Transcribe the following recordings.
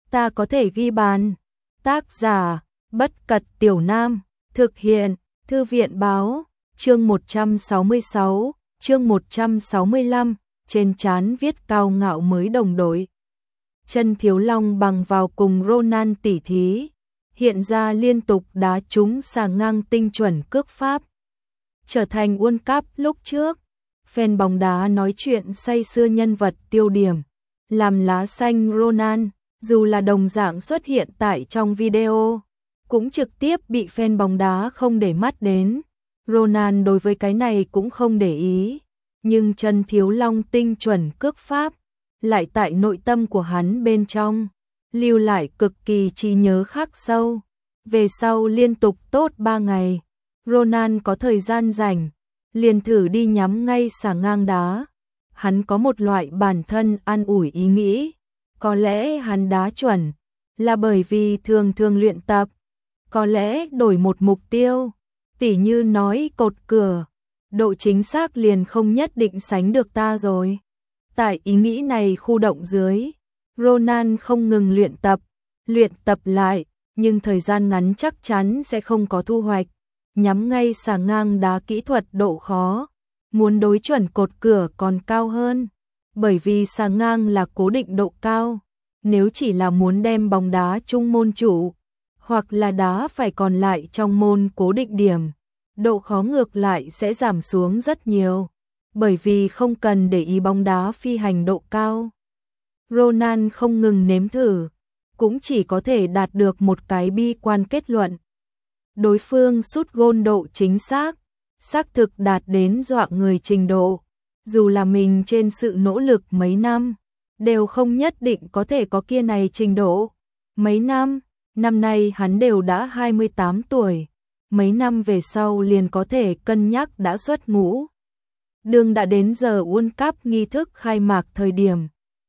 ta có thể ghi bàn. Tác giả, Bất Cật Tiểu Nam, thực hiện, Thư viện báo, chương 166, chương 165, trên trán viết cao ngạo mới đồng đội. Chân Thiếu Long bằng vào cùng Ronan tỉ thí, hiện ra liên tục đá trúng xà ngang tinh chuẩn cước pháp. Trở thành World Cup lúc trước, fan bóng đá nói chuyện say sưa nhân vật tiêu điểm, làm lá xanh Ronan, dù là đồng dạng xuất hiện tại trong video, cũng trực tiếp bị fan bóng đá không để mắt đến. Ronan đối với cái này cũng không để ý, nhưng Chân Thiếu Long tinh chuẩn cước pháp, lại tại nội tâm của hắn bên trong, lưu lại cực kỳ trí nhớ khắc sâu. Về sau liên tục tốt 3 ngày, Ronan có thời gian rảnh, liền thử đi nhắm ngay xà ngang đá. Hắn có một loại bản thân an ủi ý nghĩ, có lẽ hắn đá chuẩn là bởi vì thường thường luyện tập, có lẽ đổi một mục tiêu, tỉ như nói cột cửa, độ chính xác liền không nhất định sánh được ta rồi. Tại ý nghĩ này khu động dưới, Ronan không ngừng luyện tập lại, nhưng thời gian ngắn chắc chắn sẽ không có thu hoạch. Nhắm ngay xà ngang đá kỹ thuật độ khó, muốn đối chuẩn cột cửa còn cao hơn, bởi vì xà ngang là cố định độ cao, nếu chỉ là muốn đem bóng đá trung môn trụ, hoặc là đá phải còn lại trong môn cố định điểm, độ khó ngược lại sẽ giảm xuống rất nhiều, bởi vì không cần để ý bóng đá phi hành độ cao. Ronan không ngừng nếm thử, cũng chỉ có thể đạt được một cái bi quan kết luận. Đối phương sút gôn độ chính xác thực đạt đến dọa người trình độ, dù là mình trên sự nỗ lực mấy năm, đều không nhất định có thể có kia này trình độ. Mấy năm nay hắn đều đã 28 tuổi, mấy năm về sau liền có thể cân nhắc đã xuất ngũ. Đường đã đến giờ World Cup nghi thức khai mạc thời điểm.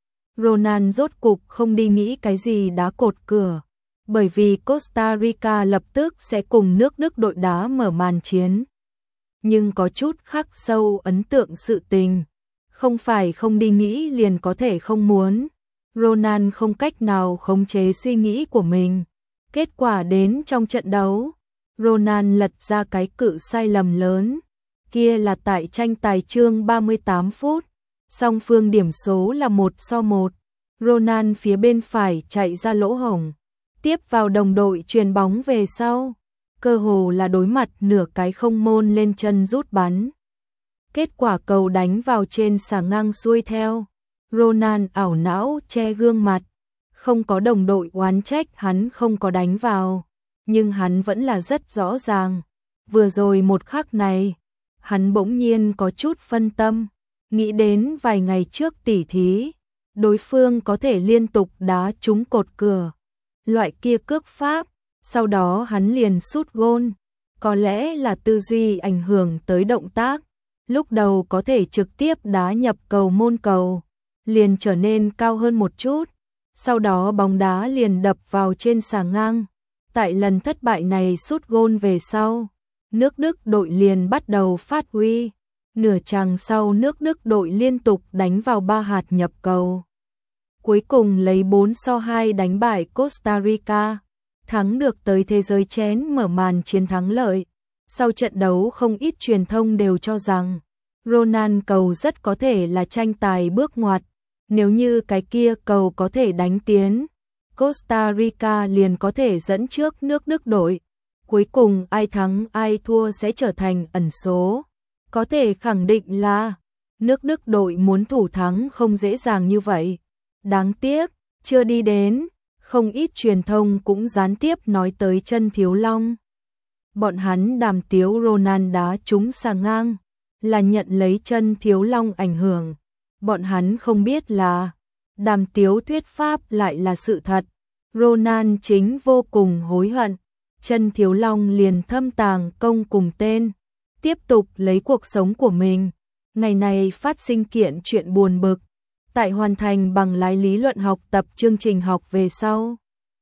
Ronan rốt cục không đi nghĩ cái gì đá cột cửa, bởi vì Costa Rica lập tức sẽ cùng nước Đức đội đá mở màn chiến. Nhưng có chút khắc sâu ấn tượng sự tình, không phải không đi nghĩ liền có thể không muốn. Ronan không cách nào khống chế suy nghĩ của mình. Kết quả đến trong trận đấu, Ronan lật ra cái cự sai lầm lớn. Kia là tại tranh tài chương 38 phút, song phương điểm số là 1-1. Ronan phía bên phải chạy ra lỗ hổng, tiếp vào đồng đội chuyền bóng về sau, cơ hồ là đối mặt nửa cái không môn lên chân rút bắn. Kết quả cầu đánh vào trên xà ngang xuôi theo. Ronan ảo não che gương mặt, không có đồng đội oán trách hắn không có đánh vào, nhưng hắn vẫn là rất rõ ràng. Vừa rồi một khắc này, hắn bỗng nhiên có chút phân tâm, nghĩ đến vài ngày trước tỉ thí, đối phương có thể liên tục đá trúng cột cửa, loại kia cước pháp, sau đó hắn liền sút gôn, có lẽ là tư duy ảnh hưởng tới động tác, lúc đầu có thể trực tiếp đá nhập cầu môn cầu, liền trở nên cao hơn một chút, sau đó bóng đá liền đập vào trên xà ngang. Tại lần thất bại này sút gôn về sau, nước Đức đội liền bắt đầu phát huy, nửa chặng sau nước Đức đội liên tục đánh vào 3 hạt nhập cầu. Cuối cùng lấy 4-2 đánh bại Costa Rica, thắng được tới thế giới chén mở màn chiến thắng lợi. Sau trận đấu không ít truyền thông đều cho rằng Ronan cầu rất có thể là tranh tài bước ngoặt, nếu như cái kia cầu có thể đánh tiến, Costa Rica liền có thể dẫn trước nước Đức đội. Cuối cùng ai thắng ai thua sẽ trở thành ẩn số. Có thể khẳng định là nước Đức đội muốn thủ thắng không dễ dàng như vậy. Đáng tiếc, chưa đi đến, không ít truyền thông cũng gián tiếp nói tới Chân Thiếu Long. Bọn hắn đàm tiếu Ronan đá trúng xà ngang, là nhận lấy Chân Thiếu Long ảnh hưởng. Bọn hắn không biết là đàm tiếu thuyết pháp lại là sự thật. Ronan chính vô cùng hối hận. Chân Thiếu Long liền thâm tàng công cùng tên, tiếp tục lấy cuộc sống của mình. Ngày này phát sinh kiện chuyện buồn bực. Tại hoàn thành bằng lái lý luận học tập chương trình học về sau,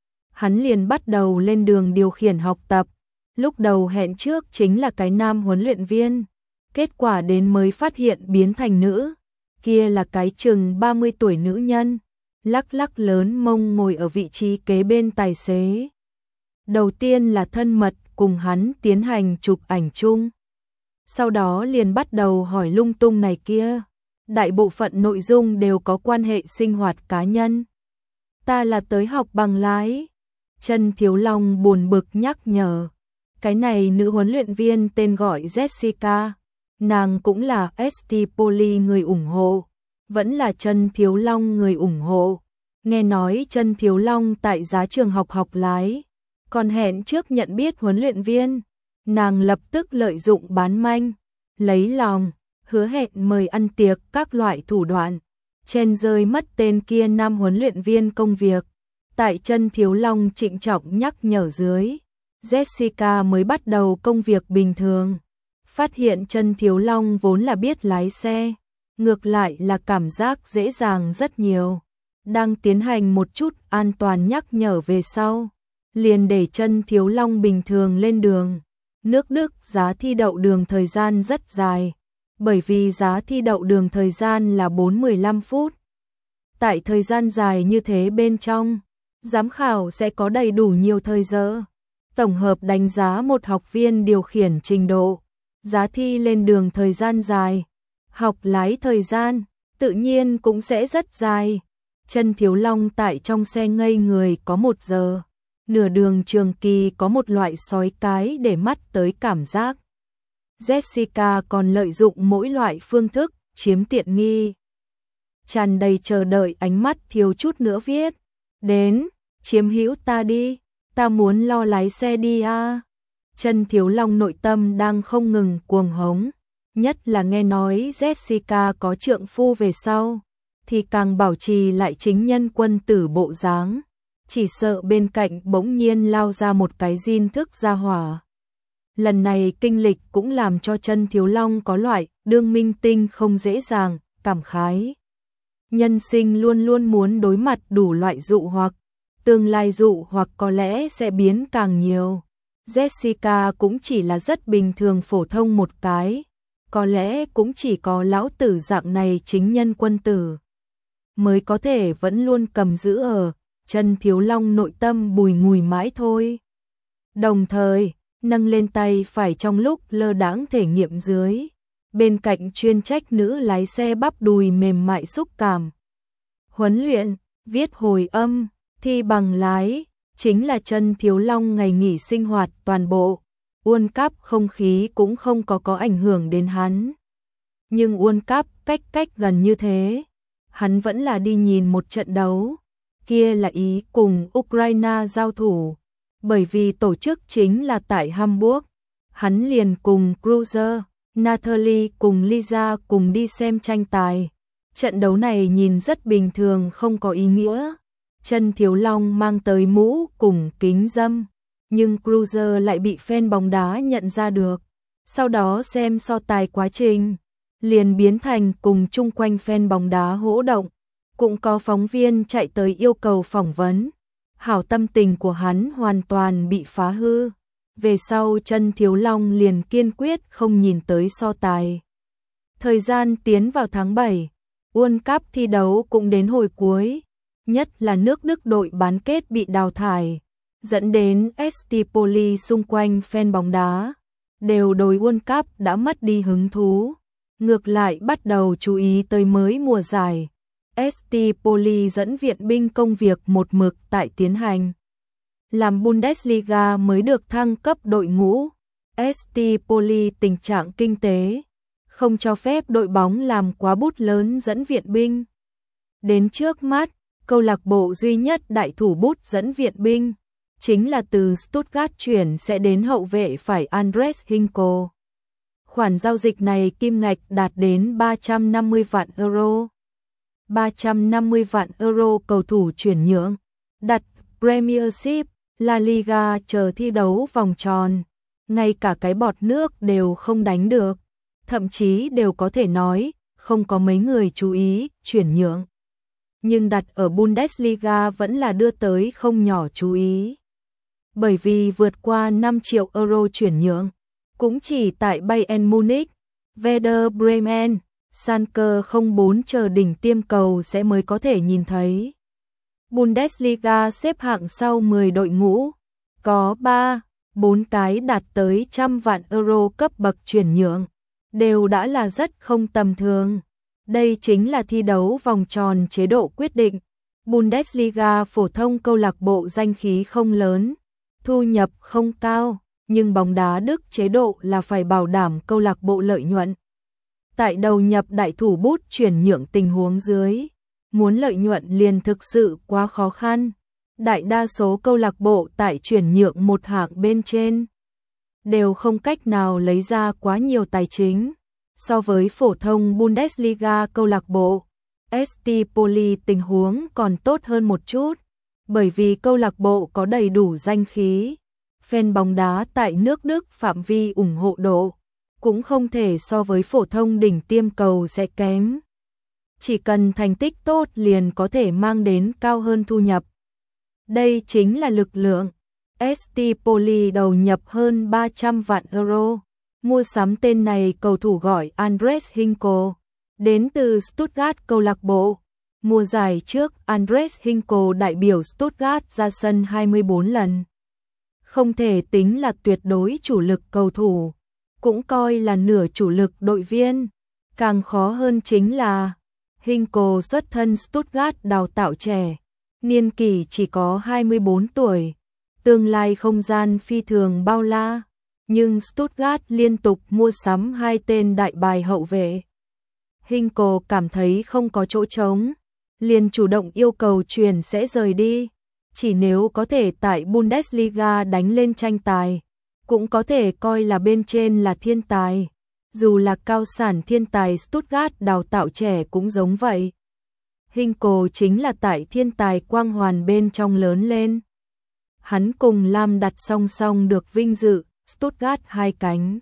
hắn liền bắt đầu lên đường điều khiển học tập. Lúc đầu hẹn trước chính là cái nam huấn luyện viên, kết quả đến mới phát hiện biến thành nữ. Kia là cái chừng 30 tuổi nữ nhân, lắc lắc lớn mông ngồi ở vị trí kế bên tài xế. Đầu tiên là thân mật cùng hắn tiến hành chụp ảnh chung. Sau đó liền bắt đầu hỏi lung tung này kia. Đại bộ phận nội dung đều có quan hệ sinh hoạt cá nhân. Ta là tới học bằng lái. Trần Thiếu Long buồn bực nhắc nhở. Cái này nữ huấn luyện viên tên gọi Jessica. Nàng cũng là ST Poly người ủng hộ. Vẫn là Trần Thiếu Long người ủng hộ. Nghe nói Trần Thiếu Long tại giá trường học học lái. Còn hẹn trước nhận biết huấn luyện viên. Nàng lập tức lợi dụng bán manh. Lấy lòng. Hứa hẹn mời ăn tiệc các loại thủ đoạn. Chen rơi mất tên kia nam huấn luyện viên công việc. Tại Trần Thiếu Long trịnh trọng nhắc nhở dưới. Jessica mới bắt đầu công việc bình thường. Phát hiện Trần Thiếu Long vốn là biết lái xe. Ngược lại là cảm giác dễ dàng rất nhiều. Đang tiến hành một chút an toàn nhắc nhở về sau. Liền để Trần Thiếu Long bình thường lên đường. Nước Đức giá thi đậu đường thời gian rất dài. Bởi vì giá thi đậu đường thời gian là 4-15 phút. Tại thời gian dài như thế bên trong, giám khảo sẽ có đầy đủ nhiều thời giờ. Tổng hợp đánh giá một học viên điều khiển trình độ. Giá thi lên đường thời gian dài. Học lái thời gian, tự nhiên cũng sẽ rất dài. Trần Thiếu Long tại trong xe ngây người có 1 giờ. Nửa đường trường kỳ có một loại sói cái để mắt tới cảm giác. Jessica còn lợi dụng mỗi loại phương thức chiếm tiện nghi. Tràn đầy chờ đợi ánh mắt thiếu chút nữa viết. Đến, chiếm hữu ta đi, ta muốn lo lái xe đi a. Trần Thiếu Long nội tâm đang không ngừng cuồng hống. Nhất là nghe nói Jessica có trượng phu về sau. Thì càng bảo trì lại chính nhân quân tử bộ dáng. Chỉ sợ bên cạnh bỗng nhiên lao ra một cái diên thức gia hỏa. Lần này kinh lịch cũng làm cho Trần Thiếu Long có loại đương minh tinh không dễ dàng, cảm khái. Nhân sinh luôn luôn muốn đối mặt đủ loại dụ hoặc, tương lai dụ hoặc có lẽ sẽ biến càng nhiều. Jessica cũng chỉ là rất bình thường phổ thông một cái, có lẽ cũng chỉ có lão tử dạng này chính nhân quân tử mới có thể vẫn luôn cầm giữ ở Trần Thiếu Long nội tâm bùi ngùi mãi thôi. Đồng thời, nâng lên tay phải trong lúc lơ đãng thể nghiệm dưới. Bên cạnh chuyên trách nữ lái xe bắp đùi mềm mại xúc cảm. Huấn luyện, viết hồi âm, thi bằng lái, chính là Trần Thiếu Long ngày nghỉ sinh hoạt toàn bộ. World Cup không khí cũng không có ảnh hưởng đến hắn. Nhưng World Cup cách gần như thế. Hắn vẫn là đi nhìn một trận đấu. Kia là Ý cùng Ukraine giao thủ. Bởi vì tổ chức chính là tại Hamburg. Hắn liền cùng Cruiser, Natalie cùng Lisa cùng đi xem tranh tài. Trận đấu này nhìn rất bình thường không có ý nghĩa. Trần Thiếu Long mang tới mũ cùng kính râm. Nhưng Cruiser lại bị fan bóng đá nhận ra được. Sau đó xem so tài quá trình. Liền biến thành cùng chung quanh fan bóng đá hỗ động. Cũng có phóng viên chạy tới yêu cầu phỏng vấn. Hảo tâm tình của hắn hoàn toàn bị phá hư. Về sau Trần Thiếu Long liền kiên quyết không nhìn tới so tài. Thời gian tiến vào tháng 7, World Cup thi đấu cũng đến hồi cuối. Nhất là nước Đức đội bán kết bị đào thải. Dẫn đến ST Poly xung quanh fan bóng đá. Đều đối World Cup đã mất đi hứng thú. Ngược lại bắt đầu chú ý tới mới mùa giải. ST Poly dẫn viện binh công việc một mực tại tiến hành. Làm Bundesliga mới được thăng cấp đội ngũ. ST Poly tình trạng kinh tế không cho phép đội bóng làm quá bút lớn dẫn viện binh. Đến trước mắt, câu lạc bộ duy nhất đại thủ bút dẫn viện binh chính là từ Stuttgart chuyển sẽ đến hậu vệ phải Andres Hinkel. Khoản giao dịch này kim ngạch đạt đến 350 vạn euro. 350 vạn euro cầu thủ chuyển nhượng, đặt Premiership, La Liga chờ thi đấu vòng tròn, ngay cả cái bọt nước đều không đánh được, thậm chí đều có thể nói không có mấy người chú ý chuyển nhượng. Nhưng đặt ở Bundesliga vẫn là đưa tới không nhỏ chú ý. Bởi vì vượt qua 5 triệu euro chuyển nhượng, cũng chỉ tại Bayern Munich, Werder Bremen, Schalke 04 chờ đỉnh tiêm cầu sẽ mới có thể nhìn thấy. Bundesliga xếp hạng sau 10 đội ngũ, có 3-4 cái đạt tới 100 vạn euro cấp bậc chuyển nhượng, đều đã là rất không tầm thường. Đây chính là thi đấu vòng tròn chế độ quyết định. Bundesliga phổ thông câu lạc bộ danh khí không lớn, thu nhập không cao, nhưng bóng đá Đức chế độ là phải bảo đảm câu lạc bộ lợi nhuận. Tại đầu nhập đại thủ bút chuyển nhượng tình huống dưới, muốn lợi nhuận liền thực sự quá khó khăn. Đại đa số câu lạc bộ tại chuyển nhượng một hạng bên trên đều không cách nào lấy ra quá nhiều tài chính. So với phổ thông Bundesliga câu lạc bộ, ST Poli tình huống còn tốt hơn một chút, bởi vì câu lạc bộ có đầy đủ danh khí. Fan bóng đá tại nước Đức phạm vi ủng hộ độ cũng không thể so với phổ thông đỉnh tiêm cầu sẽ kém. Chỉ cần thành tích tốt liền có thể mang đến cao hơn thu nhập. Đây chính là lực lượng. ST Poli đầu nhập hơn 300 vạn euro, mua sắm tên này cầu thủ gọi Andres Hinko, đến từ Stuttgart câu lạc bộ. Mùa giải trước, Andres Hinko đại biểu Stuttgart ra sân 24 lần. Không thể tính là tuyệt đối chủ lực cầu thủ, cũng coi là nửa chủ lực đội viên. Càng khó hơn chính là Hinko xuất thân Stuttgart đào tạo trẻ, niên kỷ chỉ có 24 tuổi, tương lai không gian phi thường bao la, nhưng Stuttgart liên tục mua sắm hai tên đại bài hậu vệ. Hinko cảm thấy không có chỗ trống, liền chủ động yêu cầu chuyển sẽ rời đi, chỉ nếu có thể tại Bundesliga đánh lên tranh tài, cũng có thể coi là bên trên là thiên tài. Dù là cao sản thiên tài Stuttgart đào tạo trẻ cũng giống vậy. Hinko chính là tại thiên tài quang hoàn bên trong lớn lên. Hắn cùng Lam đặt song song được vinh dự, Stuttgart hai cánh.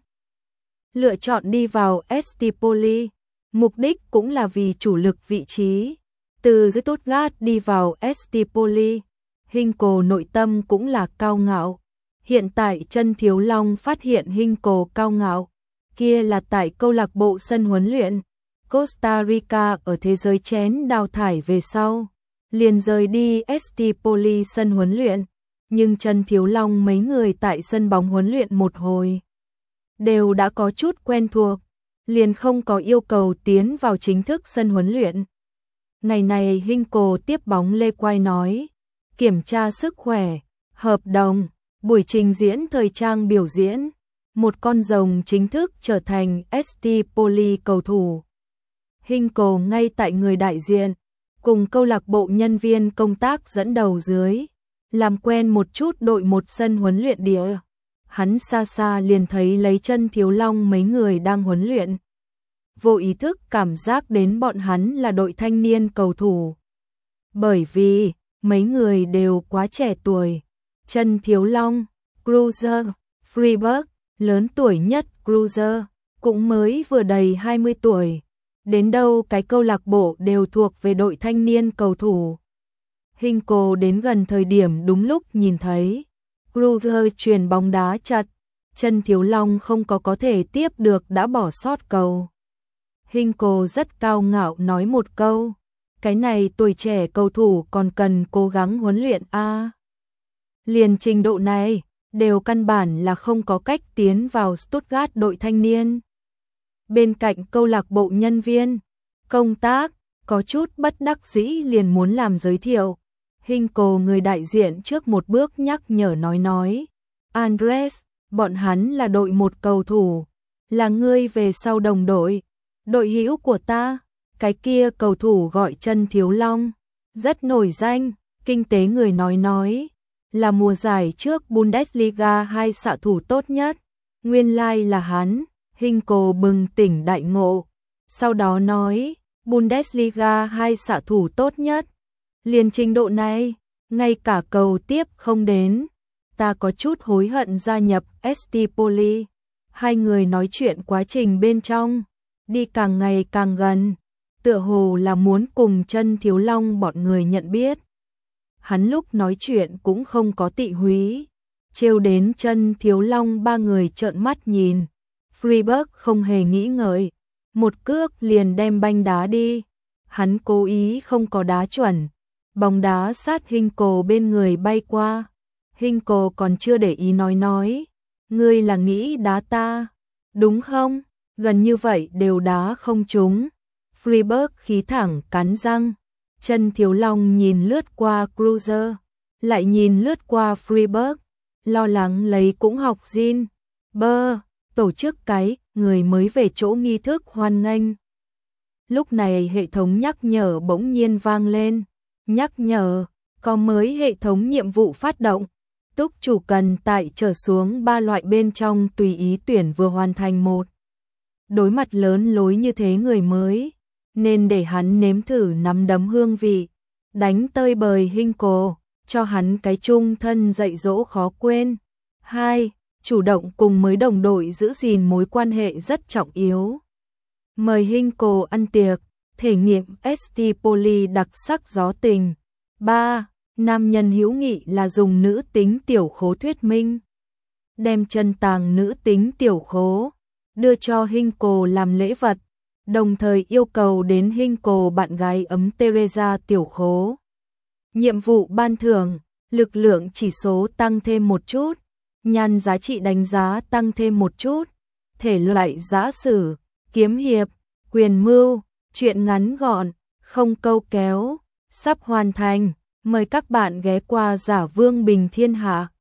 Lựa chọn đi vào ST Poli, mục đích cũng là vì chủ lực vị trí. Từ Stuttgart đi vào ST Poli, Hinko nội tâm cũng là cao ngạo. Hiện tại Chân Thiếu Long phát hiện Hinko cao ngạo, kia là tại câu lạc bộ sân huấn luyện Costa Rica ở thế giới chén đào thải về sau, liền rời đi ST Poli sân huấn luyện, nhưng Chân Thiếu Long mấy người tại sân bóng huấn luyện một hồi đều đã có chút quen thuộc, liền không có yêu cầu tiến vào chính thức sân huấn luyện. Ngày này Hinko tiếp bóng lê quai nói, kiểm tra sức khỏe, hợp đồng, buổi trình diễn thời trang biểu diễn, một con rồng chính thức trở thành ST Poli cầu thủ. Hinko ngay tại người đại diện, cùng câu lạc bộ nhân viên công tác dẫn đầu dưới, làm quen một chút đội một sân huấn luyện địa. Hắn xa xa liền thấy lấy Chân Thiếu Long mấy người đang huấn luyện. Vô ý thức cảm giác đến bọn hắn là đội thanh niên cầu thủ. Bởi vì, mấy người đều quá trẻ tuổi. Chân Thiếu Long, Kruse, Freiburg, lớn tuổi nhất Kruse, cũng mới vừa đầy 20 tuổi. Đến đâu cái câu lạc bộ đều thuộc về đội thanh niên cầu thủ. Hinko đến gần thời điểm đúng lúc nhìn thấy Kruse chuyền bóng đá chặt, Chân Thiếu Long không có thể tiếp được đã bỏ sót cầu. Hinko rất cao ngạo nói một câu, cái này tuổi trẻ cầu thủ còn cần cố gắng huấn luyện a. Liền trình độ này, đều căn bản là không có cách tiến vào Stuttgart đội thanh niên. Bên cạnh câu lạc bộ nhân viên công tác có chút bất đắc dĩ liền muốn làm giới thiệu. Hinko người đại diện trước một bước nhắc nhở nói, Andres, bọn hắn là đội một cầu thủ, là ngươi về sau đồng đội, đội hữu của ta. Cái kia cầu thủ gọi Chân Thiếu Long, rất nổi danh, kinh tế người nói, là mùa giải trước Bundesliga 2 xạ thủ tốt nhất, nguyên lai là hắn. Hinko bừng tỉnh đại ngộ, sau đó nói, Bundesliga 2 xạ thủ tốt nhất, liền trình độ này, ngay cả cầu tiếp không đến, ta có chút hối hận gia nhập ST Poli. Hai người nói chuyện quá trình bên trong, đi càng ngày càng gần, tựa hồ là muốn cùng Chân Thiếu Long bọn người nhận biết. Hắn lúc nói chuyện cũng không có tị húy, trêu đến Chân Thiếu Long ba người trợn mắt nhìn. Freiburg không hề nghĩ ngợi, một cước liền đem banh đá đi. Hắn cố ý không có đá chuẩn, bóng đá sát Hinco bên người bay qua. Hinco còn chưa để ý nói, ngươi là nghĩ đá ta, đúng không? Gần như vậy đều đá không trúng. Friberg khí thẳng cắn răng, Chân Thiếu Long nhìn lướt qua Cruiser, lại nhìn lướt qua Friberg, lo lắng lấy cũng học Jin. Tổ chức cái, người mới về chỗ nghi thức hoan nghênh. Lúc này hệ thống nhắc nhở bỗng nhiên vang lên. Nhắc nhở, có mới hệ thống nhiệm vụ phát động. Túc chủ cần tại trở xuống 3 loại bên trong tùy ý tuyển vừa hoàn thành một. Đối mặt lớn lối như thế người mới, nên để hắn nếm thử nắm đấm hương vị, đánh tơi bời Hinco, cho hắn cái chung thân dạy dỗ khó quên. 2. Chủ động cùng mới đồng đội giữ gìn mối quan hệ rất trọng yếu. Mời Hinco ăn tiệc, thể nghiệm ST Poly đặc sắc gió tình. 3. Nam nhân hữu nghị là dùng nữ tính tiểu khố thuyết minh. Đem chân tàng nữ tính tiểu khố, đưa cho Hinco làm lễ vật, đồng thời yêu cầu đến Hinco bạn gái ấm Teresa tiểu khố. Nhiệm vụ ban thưởng, lực lượng chỉ số tăng thêm một chút, nhan giá trị đánh giá tăng thêm một chút, thể loại giả sử, kiếm hiệp, quyền mưu, truyện ngắn gọn, không câu kéo, sắp hoàn thành, mời các bạn ghé qua Giả Vương Bình Thiên Hạ.